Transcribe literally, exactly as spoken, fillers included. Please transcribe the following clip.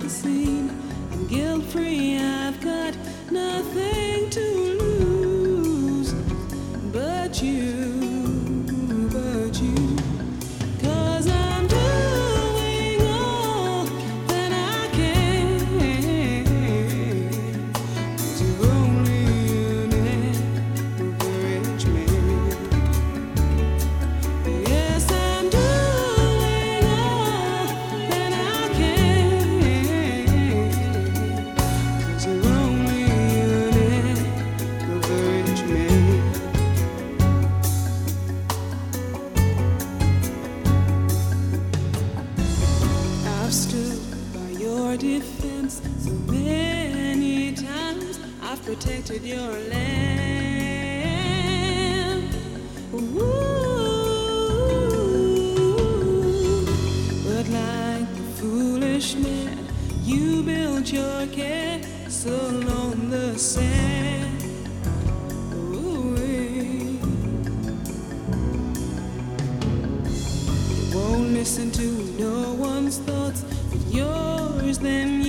unseen. I'm guilt-free, I've got nothing to lose but you, but you. 'Cause I'm doing all that I can. 'Cause you're only an average man. Yes, I'm doing all that I can. 'Cause you're only an average man. I've stood by your defense so many times. I've protected your land. Ooh. But like a foolish man, you built your castle on the sand. Ooh-wee. Won't listen to no one's thoughts but yours, then